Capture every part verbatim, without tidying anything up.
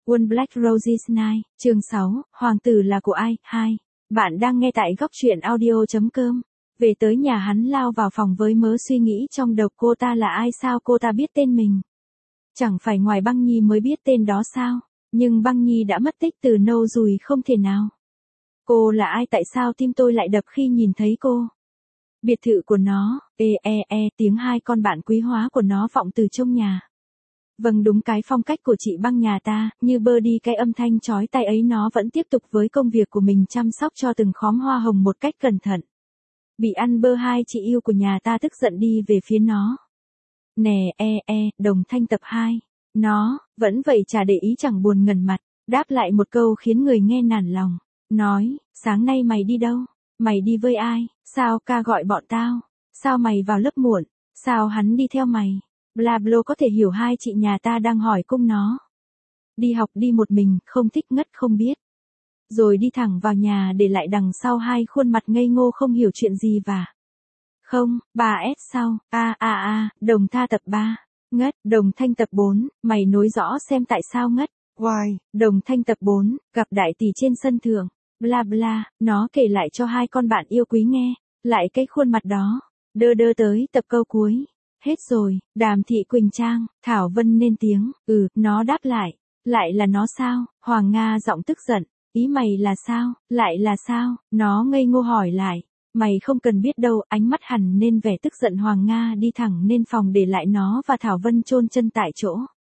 One Black Roses Night, chương sáu, Hoàng tử là của ai? hai. Bạn đang nghe tại góc truyện audio chấm com. Về tới nhà hắn lao vào phòng với mớ suy nghĩ trong đầu, cô ta là ai, sao cô ta biết tên mình? Chẳng phải ngoài Băng Nhi mới biết tên đó sao? Nhưng Băng Nhi đã mất tích từ lâu rồi, không thể nào. Cô là ai, tại sao tim tôi lại đập khi nhìn thấy cô? Biệt thự của nó, e e e, tiếng hai con bạn quý hóa của nó vọng từ trong nhà. Vâng, đúng cái phong cách của chị Băng nhà ta, như bơ đi cái âm thanh chói tai ấy. Nó vẫn tiếp tục với công việc của mình, chăm sóc cho từng khóm hoa hồng một cách cẩn thận. Bị ăn bơ, hai chị yêu của nhà ta tức giận đi về phía nó. Nè, e e, Đồng Thanh tập hai. Nó, vẫn vậy chả để ý, chẳng buồn ngần mặt, đáp lại một câu khiến người nghe nản lòng. Nói, sáng nay mày đi đâu? Mày đi với ai? Sao ca gọi bọn tao? Sao mày vào lớp muộn? Sao hắn đi theo mày? Bla bla, có thể hiểu hai chị nhà ta đang hỏi cung nó. Đi học đi một mình, không thích ngất không biết. Rồi đi thẳng vào nhà để lại đằng sau hai khuôn mặt ngây ngô không hiểu chuyện gì và. Không, ba S sau, a a a, Đồng Tha tập ba. Ngất, Đồng Thanh tập bốn, mày nối rõ xem tại sao ngất. Why, Đồng Thanh tập bốn, gặp đại tỷ trên sân thượng. Bla bla, nó kể lại cho hai con bạn yêu quý nghe, lại cái khuôn mặt đó. Đơ đơ tới tập câu cuối. Hết rồi, Đàm Thị Quỳnh Trang, Thảo Vân lên tiếng, ừ, nó đáp lại. Lại là nó sao? Hoàng Nga giọng tức giận, ý mày là sao? Lại là sao? Nó ngây ngô hỏi lại. Mày không cần biết đâu, ánh mắt hằn nên vẻ tức giận. Hoàng Nga đi thẳng lên phòng để lại nó và Thảo Vân chôn chân tại chỗ.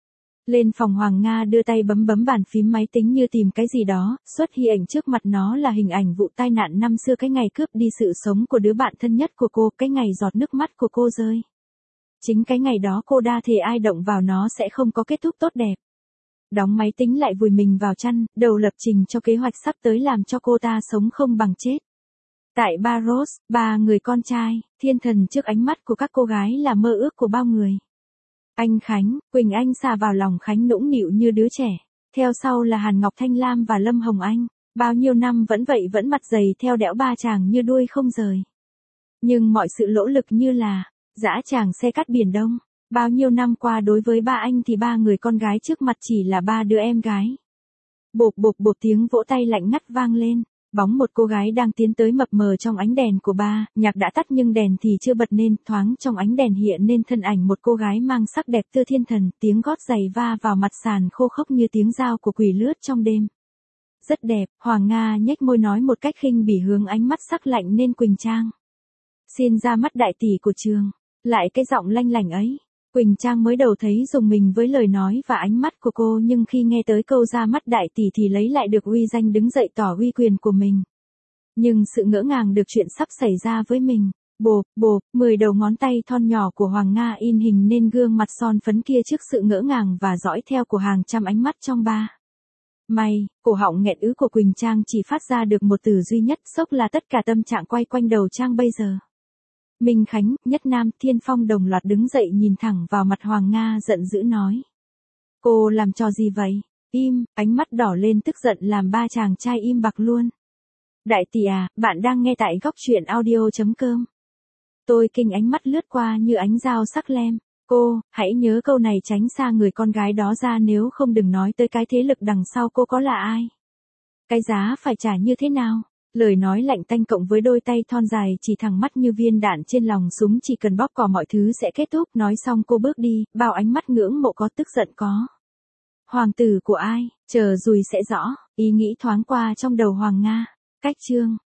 Lên phòng, Hoàng Nga đưa tay bấm bấm bàn phím máy tính như tìm cái gì đó, xuất hiện ảnh trước mặt nó là hình ảnh vụ tai nạn năm xưa, cái ngày cướp đi sự sống của đứa bạn thân nhất của cô, cái ngày giọt nước mắt của cô rơi. Chính cái ngày đó cô đa thề ai động vào nó sẽ không có kết thúc tốt đẹp. Đóng máy tính lại, vùi mình vào chăn, đầu lập trình cho kế hoạch sắp tới làm cho cô ta sống không bằng chết. Tại Baros, ba người con trai, thiên thần trước ánh mắt của các cô gái là mơ ước của bao người. Anh Khánh, Quỳnh Anh xà vào lòng Khánh nũng nịu như đứa trẻ. Theo sau là Hàn Ngọc Thanh Lam và Lâm Hồng Anh. Bao nhiêu năm vẫn vậy, vẫn mặt dày theo đẽo ba chàng như đuôi không rời. Nhưng mọi sự nỗ lực như là dã tràng xe cắt biển Đông. Bao nhiêu năm qua đối với ba anh thì ba người con gái trước mặt chỉ là ba đứa em gái. Bộp bộp bộp, tiếng vỗ tay lạnh ngắt vang lên. Bóng một cô gái đang tiến tới mập mờ trong ánh đèn của ba, nhạc đã tắt nhưng đèn thì chưa bật nên, thoáng trong ánh đèn hiện nên thân ảnh một cô gái mang sắc đẹp tựa thiên thần, tiếng gót giày va vào mặt sàn khô khốc như tiếng dao của quỷ lướt trong đêm. Rất đẹp, Hoàng Nga nhếch môi nói một cách khinh bỉ hướng ánh mắt sắc lạnh nên Quỳnh Trang. Xin ra mắt đại tỷ của trường, lại cái giọng lanh lảnh ấy. Quỳnh Trang mới đầu thấy rùng mình với lời nói và ánh mắt của cô, nhưng khi nghe tới câu ra mắt đại tỷ thì lấy lại được uy danh, đứng dậy tỏ uy quyền của mình. Nhưng sự ngỡ ngàng được chuyện sắp xảy ra với mình. Bộp, bộp, mười đầu ngón tay thon nhỏ của Hoàng Nga in hình nên gương mặt son phấn kia trước sự ngỡ ngàng và dõi theo của hàng trăm ánh mắt trong ba. May, cổ họng nghẹn ứ của Quỳnh Trang chỉ phát ra được một từ duy nhất, sốc, là tất cả tâm trạng quay quanh đầu Trang bây giờ. Minh Khánh, Nhất Nam, Thiên Phong đồng loạt đứng dậy nhìn thẳng vào mặt Hoàng Nga, giận dữ nói. Cô làm trò gì vậy? Im, ánh mắt đỏ lên tức giận làm ba chàng trai im bặt luôn. Đại tỷ à, bạn đang nghe tại góc truyện audio chấm com. Tôi kinh, ánh mắt lướt qua như ánh dao sắc lem. Cô, hãy nhớ câu này, tránh xa người con gái đó ra, nếu không đừng nói tới cái thế lực đằng sau cô có là ai. Cái giá phải trả như thế nào? Lời nói lạnh tanh cộng với đôi tay thon dài chỉ thẳng mắt như viên đạn trên lòng súng, chỉ cần bóp cò mọi thứ sẽ kết thúc. Nói xong cô bước đi, bao ánh mắt ngưỡng mộ có, tức giận có. Hoàng tử của ai? Chờ rồi sẽ rõ, ý nghĩ thoáng qua trong đầu Hoàng Nga. Cách chương